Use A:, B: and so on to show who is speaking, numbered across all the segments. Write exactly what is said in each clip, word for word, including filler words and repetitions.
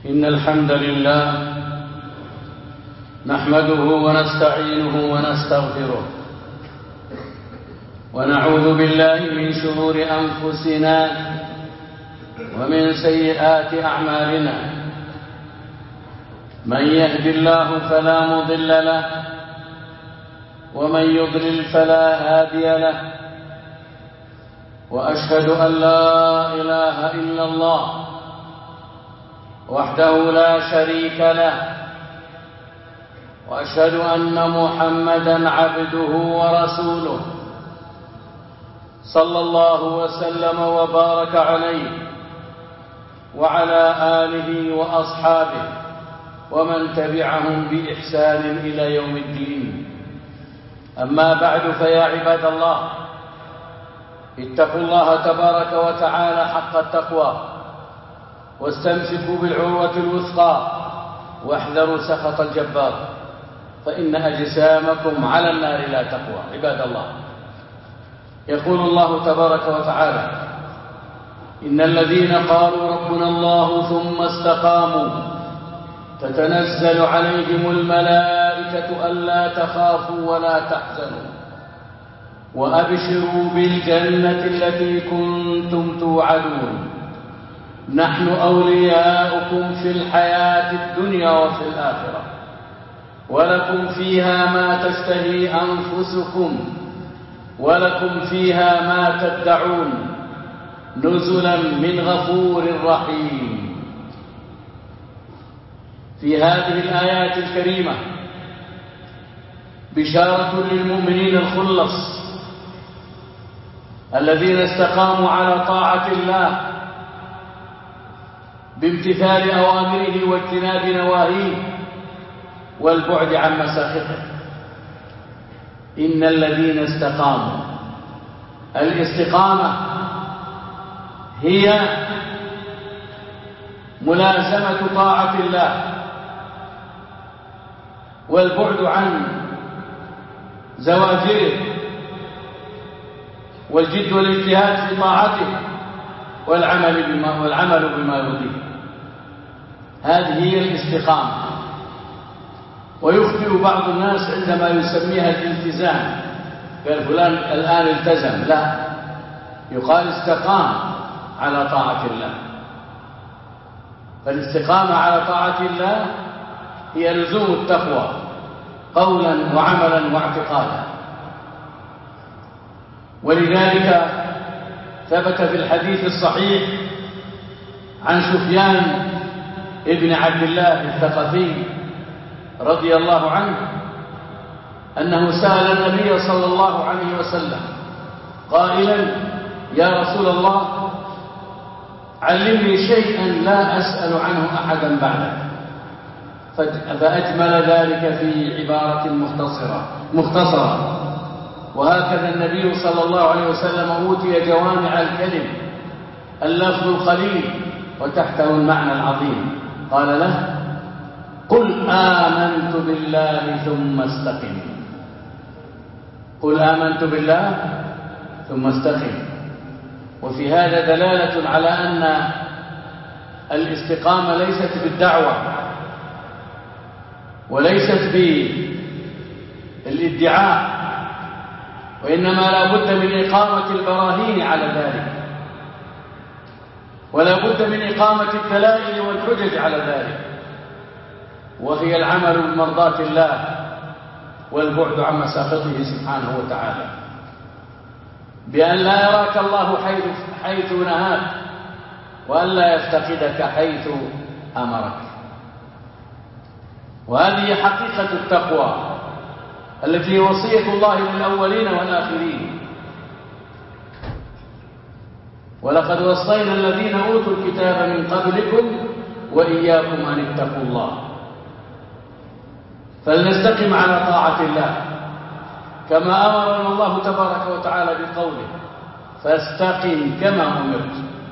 A: إن الحمد لله نحمده ونستعينه ونستغفره ونعوذ بالله من شرور أنفسنا ومن سيئات أعمالنا. من يهد الله فلا مضل له ومن يضلل فلا هادي له، وأشهد أن لا إله إلا الله وحده لا شريك له، وأشهد أن محمدًا عبده ورسوله صلى الله وسلم وبارك عليه وعلى آله وأصحابه ومن تبعهم بإحسان إلى يوم الدين. أما بعد، فيا عباد الله، اتقوا الله تبارك وتعالى حق التقوى واستمسكوا بالعروة الوثقى واحذروا سخط الجبار، فإن أجسامكم على النار لا تقوى. عباد الله، يقول الله تبارك وتعالى: إن الذين قالوا ربنا الله ثم استقاموا تتنزل عليهم الملائكة ألا تخافوا ولا تحزنوا وأبشروا بالجنة التي كنتم توعدون، نحن أولياؤكم في الحياة الدنيا وفي الآخرة، ولكم فيها ما تشتهي أنفسكم ولكم فيها ما تدعون، نزلا من غفور رحيم. في هذه الآيات الكريمة بشارة للمؤمنين الخلص الذين استقاموا على طاعة الله بامتثال أوامره واجتناب نواهيه والبعد عن مساخطه. إن الذين استقاموا، الاستقامة هي ملازمة طاعة الله والبعد عن زواجره والجد والاجتهاد في طاعته والعمل بما والعمل بما يرضيه. هذه هي الاستقامة. ويخطئ بعض الناس عندما يسميها الالتزام، قال فلان الآن التزم، لا، يقال استقام على طاعة الله. فالاستقامة على طاعة الله هي لزوم التقوى قولا وعملا واعتقادا. ولذلك ثبت في الحديث الصحيح عن سفيان ابن عبد الله الثقفي رضي الله عنه أنه سأل النبي صلى الله عليه وسلم قائلا: يا رسول الله، علمني شيئا لا أسأل عنه أحدا بعدك. فأجمل ذلك في عبارة مختصرة مختصرة وهكذا النبي صلى الله عليه وسلم أوتي جوامع الكلم، اللفظ القليل وتحته المعنى العظيم. قال له: قل آمنت بالله ثم استقم. قل آمنت بالله ثم استقم. وفي هذا دلالة على أن الاستقامة ليست بالدعوة وليست بالادعاء، وإنما لا بد من إقامة البراهين على ذلك، ولا بد من إقامة الدلائل والحجج على ذلك، وهي العمل بمرضاة الله والبعد عن مساخطه سبحانه وتعالى، بأن لا يراك الله حيث, حيث نهاك، وأن لا يفتقدك حيث أمرك. وهذه حقيقة التقوى التي هي وصية الله للأولين والآخرين. ولقد وصينا الذين أوتوا الكتاب من قبلكم وإياكم أن اتقوا الله. فلنستقم على طاعة الله كما أمرنا الله تبارك وتعالى بقوله: فاستقم كما أمرت.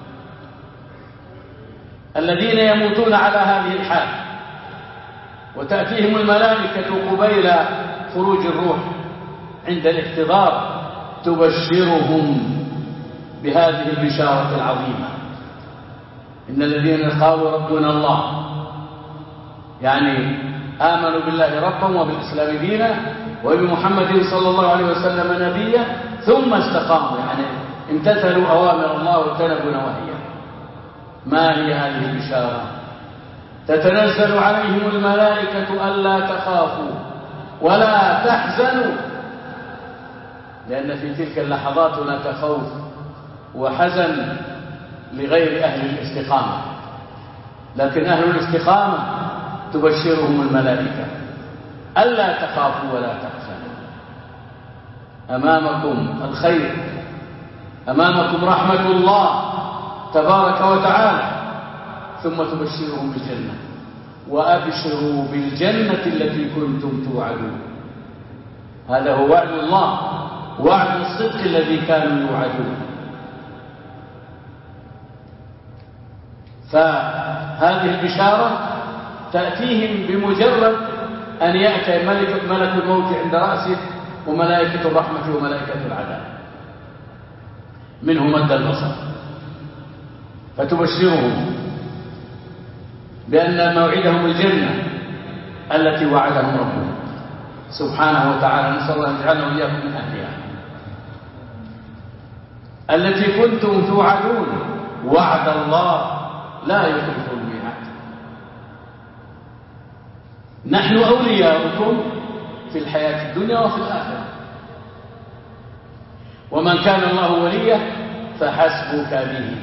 A: الذين يموتون على هذه الحال وتأتيهم الملائكة قبيل خروج الروح عند الاحتضار تبشرهم بهذه البشارة العظيمة: إن الذين قالوا ربنا الله يعني آمنوا بالله ربا وبالإسلام دينا وبمحمد صلى الله عليه وسلم نبيا ثم استقاموا، يعني امتثلوا أوامر الله واجتنبوا نواهيه. ما هي هذه البشارة؟ تتنزل عليهم الملائكة ألا تخافوا ولا تحزنوا، لأن في تلك اللحظات هناك خوف وحزن لغير أهل الاستقامة، لكن أهل الاستقامة تبشرهم الملائكة ألا تخافوا ولا تحزنوا، أمامكم الخير، أمامكم رحمة الله تبارك وتعالى، ثم تبشرهم بالجنة، وأبشروا بالجنة التي كنتم توعدون. هذا هو وعد الله، وعد الصدق الذي كانوا يوعدون. فهذه البشارة تأتيهم بمجرد أن يأتي ملك, ملك الموت عند رأسه وملائكة الرحمة وملائكة العذاب، منه مد البصر، فتبشرهم بأن موعدهم الجنة التي وعدهم ربهم سبحانه وتعالى. نسأل الله أن يجعلنا وإياكم من أهلها، التي كنتم توعدون. وعد الله لا يخلف الميعاد. نحن أولياؤكم في الحياة الدنيا وفي الآخرة، ومن كان الله وليه فحسبك به،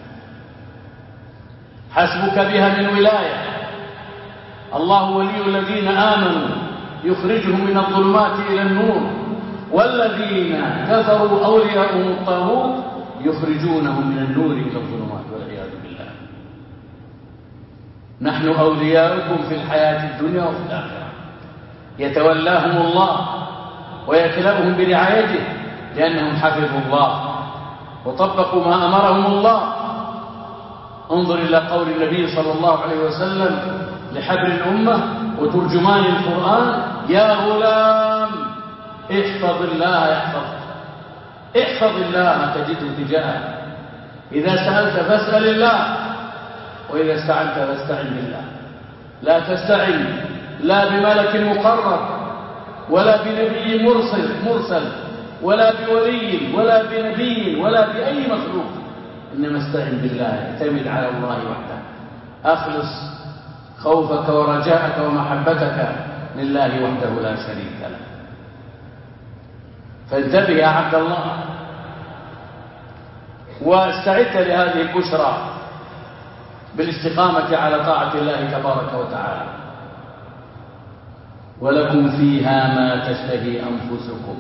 A: حسبك بها من ولاية. الله ولي الذين آمنوا يخرجهم من الظلمات إلى النور، والذين كفروا أولياؤهم الطاغوت يخرجونهم من النور إلى الظلمات والعياذ بالله. نحن أولياؤكم في الحياة الدنيا وفي الآخرة، يتولاهم الله ويكلأهم برعايته لأنهم حفظوا الله وطبقوا ما أمرهم الله. انظر إلى قول النبي صلى الله عليه وسلم لحبر الأمة وترجمان القرآن: يا غلام احفظ الله يحفظك، احفظ الله تجده تجاهك، إذا سألت فاسأل الله، وإذا استعنت فاستعن بالله. لا تستعن لا بملك مقرب ولا بنبي مرسل مرسل ولا بولي ولا بنبي ولا بأي مخلوق، إنما استعن بالله، اعتمد على الله وحده، أخلص خوفك ورجاءك ومحبتك لله وحده لا شريك له. فانتبه يا عبد الله واستعد لهذه البشرى بالاستقامة على طاعة الله تبارك وتعالى. ولكم فيها ما تشتهي أنفسكم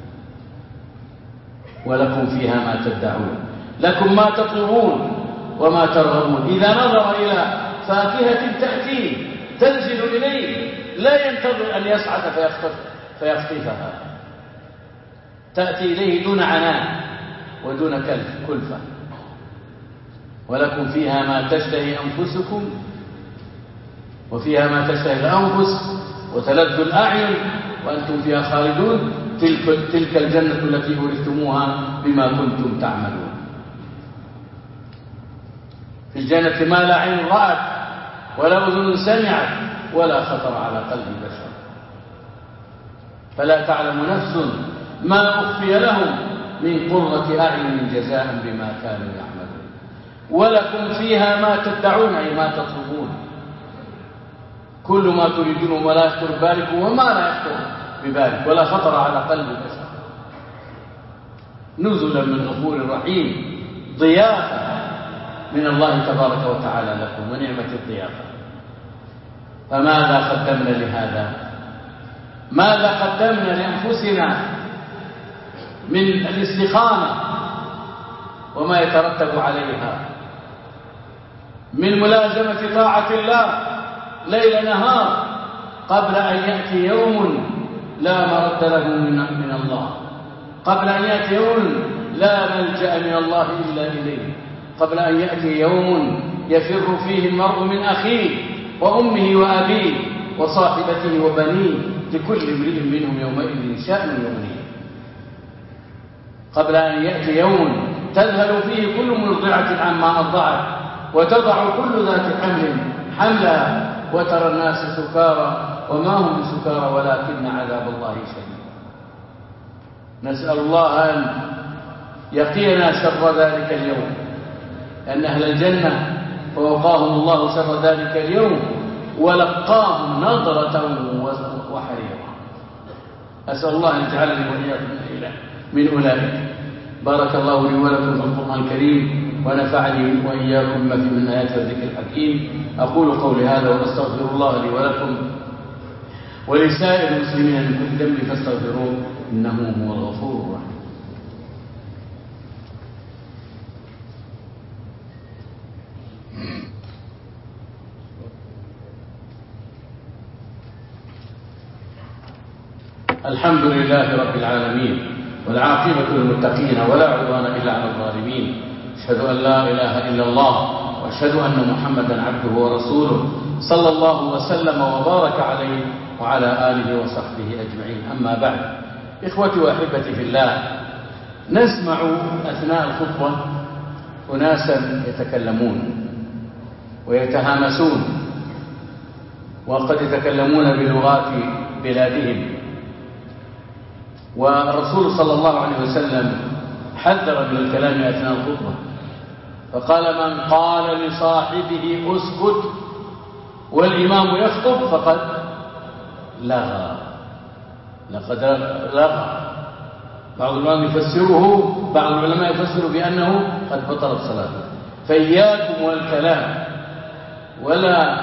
A: ولكم فيها ما تدعون، لكم ما تطلبون وما ترغبون. إذا نظر إلى فاكهة تأتيه تنزل إليه لا ينتظر أن يسعد فيخطفها، تأتي إليه دون عناء ودون كلفة. ولكم فيها ما تشتهي أنفسكم وفيها ما تشتهي الأنفس وتلذ الأعين وأنتم فيها خالدون. تلك, تلك الجنة التي أورثتموها بما كنتم تعملون. في الجنة ما لا عين رأت ولا أذن سمعت ولا خطر على قلب بشر. فلا تعلم نفس ما أخفي لهم من قرة أعين جزاء بما كانوا يعملون. ولكم فيها ما تدعون، أي ما تطلبون، كل ما تريدون ولا يخطر ببالكم وما لا يخطر ببالك ولا خطر على قلب بشر. نزلا من غفور رحيم، ضيافة من الله تبارك وتعالى لكم، ونعمة الضيافة. فماذا قدمنا لهذا؟ ماذا قدمنا لأنفسنا من الاستقامة وما يترتب عليها من ملازمة طاعة الله ليل نهار، قبل أن يأتي يوم لا مرد له من الله، قبل أن يأتي يوم لا ملجأ من الله إلا إليه، قبل أن يأتي يوم يفر فيه المرء من أخيه وأمه وأبيه وصاحبته وبنيه، لكل امرئ منهم يومئذ شأن يغنيه. قبل أن يأتي يوم تذهل فيه كل مرضعة عما أرضعت وتضع كل ذات حمل حملها وترى الناس سكارى وما هم بسكارى ولكن عذاب الله شديد. نسأل الله أن يقينا شر ذلك اليوم، لأن أهل الجنة فوقاهم الله شر ذلك اليوم ولقاهم نظرة وحريرة. أسأل الله أن يجعلني وإياكم من أولئك. بارك الله لي ولكم في القرآن الكريم ونفعني وإياكم بما فيه من آيات الذكر الحكيم. أقول قولي هذا وأستغفر الله لي ولكم ولسائر المسلمين من كل ذنب فاستغفروه إنه هو الغفور الرحيم. الحمد لله رب العالمين والعاقبة للمتقين ولا عدوان إلا على الظالمين. أشهد أن لا إله إلا الله وأشهد أن محمدا عبده ورسوله صلى الله وسلم وبارك عليه وعلى آله وصحبه أجمعين. أما بعد، إخوتي وأحبتي في الله، نسمع أثناء الخطبة أناسا يتكلمون ويتهامسون وقد يتكلمون بلغات بلادهم، والرسول صلى الله عليه وسلم حذر من الكلام أثناء الخطبة فقال: من قال لصاحبه اسكت والإمام يخطب فقد لغى. لقد لغى. بعض العلماء يفسره بعض العلماء يفسر بأنه قد بطلت صلاته. فإياكم والكلام ولا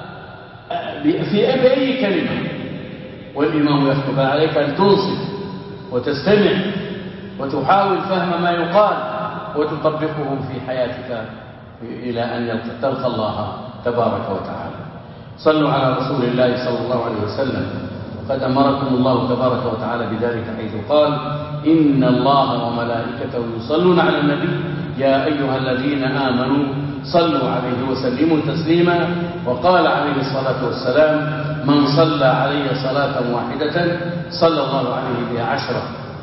A: في أي كلمة والإمام يخطب، عليك أن تنصت وتستمع وتحاول فهم ما يقال وتطبقه في حياتك إلى أن تلقى الله تبارك وتعالى. صلوا على رسول الله صلى الله عليه وسلم، وقد أمركم الله تبارك وتعالى بذلك حيث قال: إن الله وملائكته يصلون على النبي يا أيها الذين آمنوا صلوا عليه وسلموا تسليما. وقال عليه الصلاة والسلام: من صلى علي صلاة واحدة صلى الله عليه بها عشرة.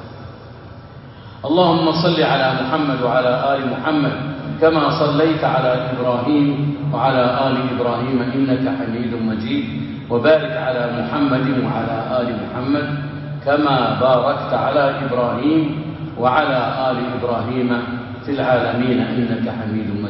A: اللهم صل على محمد وعلى آل محمد كما صليت على إبراهيم وعلى آل إبراهيم إنك حميد مجيد، وبارك على محمد وعلى آل محمد كما باركت على إبراهيم وعلى آل إبراهيم في العالمين إنك حميد مجيد.